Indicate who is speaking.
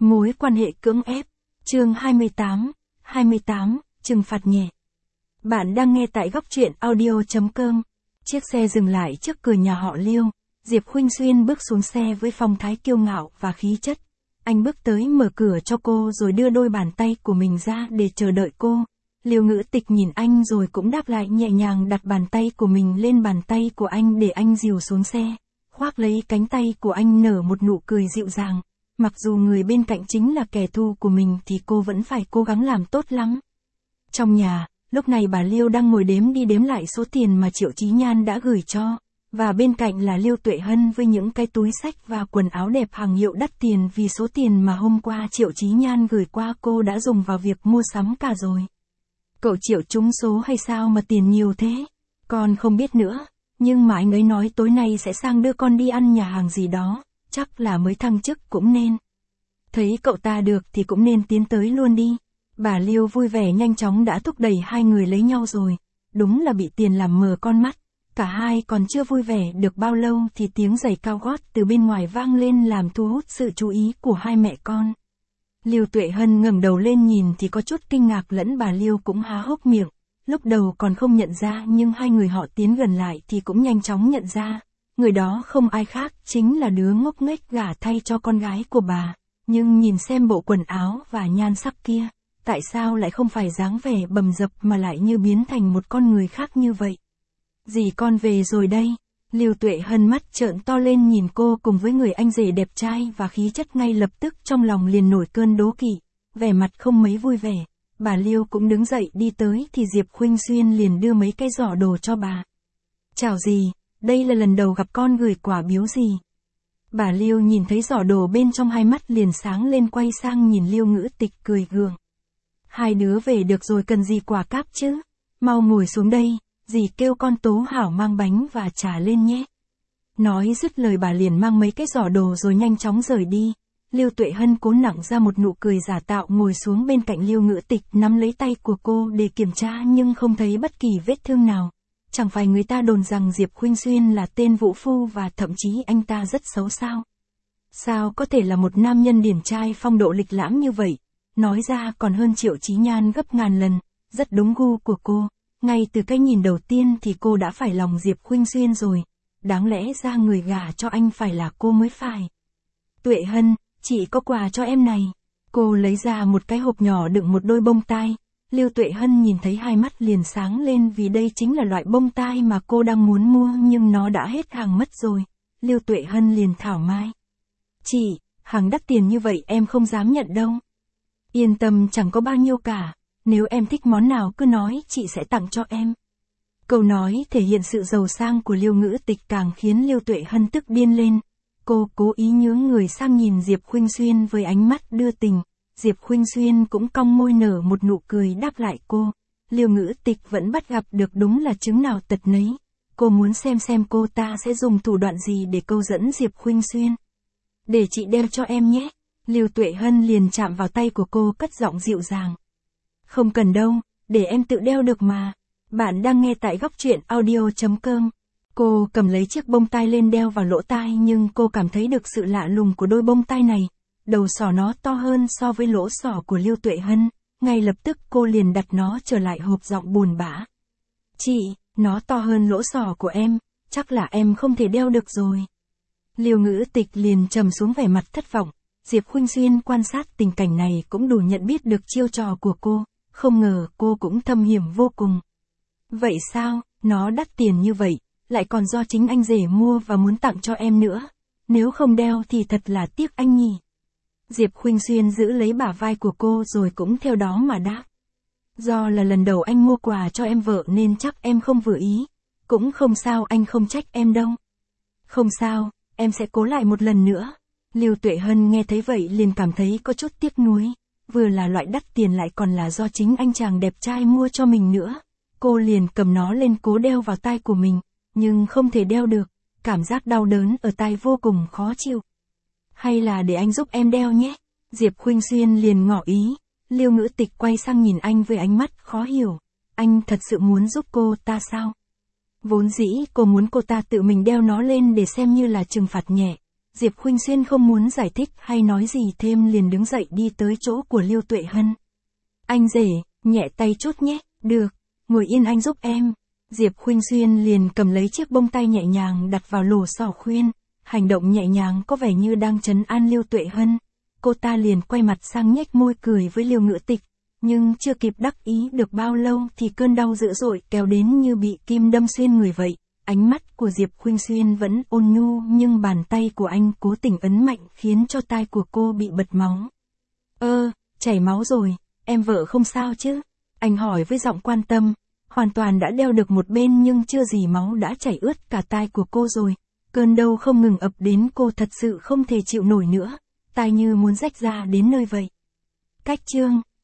Speaker 1: Mối quan hệ cưỡng ép. Chương 28, trừng phạt nhẹ. Bạn đang nghe tại góc truyện audio.com. Chiếc xe dừng lại trước cửa nhà họ Liêu. Diệp Khuynh Xuyên bước xuống xe với phong thái kiêu ngạo và khí chất. Anh bước tới mở cửa cho cô rồi đưa đôi bàn tay của mình ra để chờ đợi cô. Liêu Ngữ Tịch nhìn anh rồi cũng đáp lại nhẹ nhàng, đặt bàn tay của mình lên bàn tay của anh để anh dìu xuống xe. Khoác lấy cánh tay của anh, nở một nụ cười dịu dàng. Mặc dù người bên cạnh chính là kẻ thù của mình thì cô vẫn phải cố gắng làm tốt lắm. Trong nhà, lúc này bà Liêu đang ngồi đếm đi đếm lại số tiền mà Triệu Chí Nhan đã gửi cho. Và bên cạnh là Liêu Tuệ Hân với những cái túi xách và quần áo đẹp hàng hiệu đắt tiền, vì số tiền mà hôm qua Triệu Chí Nhan gửi qua cô đã dùng vào việc mua sắm cả rồi. Cậu Triệu trúng số hay sao mà tiền nhiều thế? Con không biết nữa, nhưng mà anh ấy nói tối nay sẽ sang đưa con đi ăn nhà hàng gì đó, chắc là mới thăng chức cũng nên. Thấy cậu ta được thì cũng nên tiến tới luôn đi. Bà Liêu vui vẻ nhanh chóng đã thúc đẩy hai người lấy nhau rồi. Đúng là bị tiền làm mờ con mắt. Cả hai còn chưa vui vẻ được bao lâu thì tiếng giày cao gót từ bên ngoài vang lên làm thu hút sự chú ý của hai mẹ con. Liêu Tuệ Hân ngẩng đầu lên nhìn thì có chút kinh ngạc, lẫn bà Liêu cũng há hốc miệng. Lúc đầu còn không nhận ra, nhưng hai người họ tiến gần lại thì cũng nhanh chóng nhận ra. Người đó không ai khác, chính là đứa ngốc nghếch gả thay cho con gái của bà. Nhưng nhìn xem bộ quần áo và nhan sắc kia, tại sao lại không phải dáng vẻ bầm dập mà lại như biến thành một con người khác như vậy? Dì con về rồi đây. Liêu Tuệ Hân mắt trợn to lên nhìn cô cùng với người anh rể đẹp trai và khí chất, ngay lập tức trong lòng liền nổi cơn đố kỵ, vẻ mặt không mấy vui vẻ. Bà Liêu cũng đứng dậy đi tới thì Diệp Khuynh Xuyên liền đưa mấy cái giỏ đồ cho bà. Chào dì, đây là lần đầu gặp con gửi quà biếu dì. Bà Liêu nhìn thấy giỏ đồ bên trong, hai mắt liền sáng lên, quay sang nhìn Liêu Ngữ Tịch cười gượng. Hai đứa về được rồi, cần gì quà cáp chứ? Mau ngồi xuống đây, dì kêu con Tố Hảo mang bánh và trà lên nhé. Nói dứt lời bà liền mang mấy cái giỏ đồ rồi nhanh chóng rời đi. Liêu Tuệ Hân cố nặng ra một nụ cười giả tạo, ngồi xuống bên cạnh Liêu Ngữ Tịch, nắm lấy tay của cô để kiểm tra nhưng không thấy bất kỳ vết thương nào. Chẳng phải người ta đồn rằng Diệp Khuynh Xuyên là tên vũ phu và thậm chí anh ta rất xấu sao? Sao có thể là một nam nhân điển trai phong độ lịch lãm như vậy? Nói ra còn hơn Triệu Chí Nhan gấp ngàn lần, rất đúng gu của cô. Ngay từ cái nhìn đầu tiên thì cô đã phải lòng Diệp Khuynh Xuyên rồi. Đáng lẽ ra người gả cho anh phải là cô mới phải. Tuệ Hân, chị có quà cho em này. Cô lấy ra một cái hộp nhỏ đựng một đôi bông tai. Liêu Tuệ Hân nhìn thấy hai mắt liền sáng lên, vì đây chính là loại bông tai mà cô đang muốn mua nhưng nó đã hết hàng mất rồi. Liêu Tuệ Hân liền thảo mai. Chị, hàng đắt tiền như vậy em không dám nhận đâu. Yên tâm, chẳng có bao nhiêu cả. Nếu em thích món nào cứ nói, chị sẽ tặng cho em. Câu nói thể hiện sự giàu sang của Liêu Ngữ Tịch càng khiến Liêu Tuệ Hân tức điên lên. Cô cố ý nhướng người sang nhìn Diệp Khuynh Xuyên với ánh mắt đưa tình. Diệp Khuynh Xuyên cũng cong môi nở một nụ cười đáp lại cô. Liêu Ngữ Tịch vẫn bắt gặp được đúng là trứng nào tật nấy. Cô muốn xem cô ta sẽ dùng thủ đoạn gì để câu dẫn Diệp Khuynh Xuyên. Để chị đeo cho em nhé. Liêu Tuệ Hân liền chạm vào tay của cô, cất giọng dịu dàng. Không cần đâu, để em tự đeo được mà. Bạn đang nghe tại góc truyện audio.com. Cô cầm lấy chiếc bông tai lên đeo vào lỗ tai, nhưng cô cảm thấy được sự lạ lùng của đôi bông tai này. Đầu sỏ nó to hơn so với lỗ sỏ của Liêu Tuệ Hân. Ngay lập tức cô liền đặt nó trở lại hộp, giọng buồn bã. Chị, nó to hơn lỗ sỏ của em, chắc là em không thể đeo được rồi. Liêu Ngữ Tịch liền trầm xuống, vẻ mặt thất vọng. Diệp Khuynh Xuyên quan sát tình cảnh này cũng đủ nhận biết được chiêu trò của cô. Không ngờ cô cũng thâm hiểm vô cùng. Vậy sao, nó đắt tiền như vậy, lại còn do chính anh rể mua và muốn tặng cho em nữa. Nếu không đeo thì thật là tiếc anh nhỉ. Diệp Khuynh Xuyên giữ lấy bả vai của cô rồi cũng theo đó mà đáp. Do là lần đầu anh mua quà cho em vợ nên chắc em không vừa ý. Cũng không sao, anh không trách em đâu. Không sao, em sẽ cố lại một lần nữa. Liêu Tuệ Hân nghe thấy vậy liền cảm thấy có chút tiếc nuối. Vừa là loại đắt tiền lại còn là do chính anh chàng đẹp trai mua cho mình nữa. Cô liền cầm nó lên cố đeo vào tai của mình, nhưng không thể đeo được. Cảm giác đau đớn ở tai vô cùng khó chịu. Hay là để anh giúp em đeo nhé. Diệp Khuynh Xuyên liền ngỏ ý. Liêu Ngữ Tịch quay sang nhìn anh với ánh mắt khó hiểu. Anh thật sự muốn giúp cô ta sao? Vốn dĩ cô muốn cô ta tự mình đeo nó lên để xem như là trừng phạt nhẹ. Diệp Khuynh Xuyên không muốn giải thích hay nói gì thêm liền đứng dậy đi tới chỗ của Lưu Tuệ Hân. Anh rể, nhẹ tay chút nhé, được, ngồi yên anh giúp em. Diệp Khuynh Xuyên liền cầm lấy chiếc bông tay nhẹ nhàng đặt vào lỗ sỏ khuyên, hành động nhẹ nhàng có vẻ như đang trấn an Lưu Tuệ Hân. Cô ta liền quay mặt sang nhếch môi cười với Lưu Ngữ Tịch, nhưng chưa kịp đắc ý được bao lâu thì cơn đau dữ dội kéo đến như bị kim đâm xuyên người vậy. Ánh mắt của Diệp Khuynh Xuyên vẫn ôn nhu nhưng bàn tay của anh cố tình ấn mạnh khiến cho tai của cô bị bật máu. Chảy máu rồi, em vợ không sao chứ? Anh hỏi với giọng quan tâm, hoàn toàn đã đeo được một bên nhưng chưa gì máu đã chảy ướt cả tai của cô rồi. Cơn đau không ngừng ập đến cô thật sự không thể chịu nổi nữa, tai như muốn rách ra đến nơi vậy. Cách chương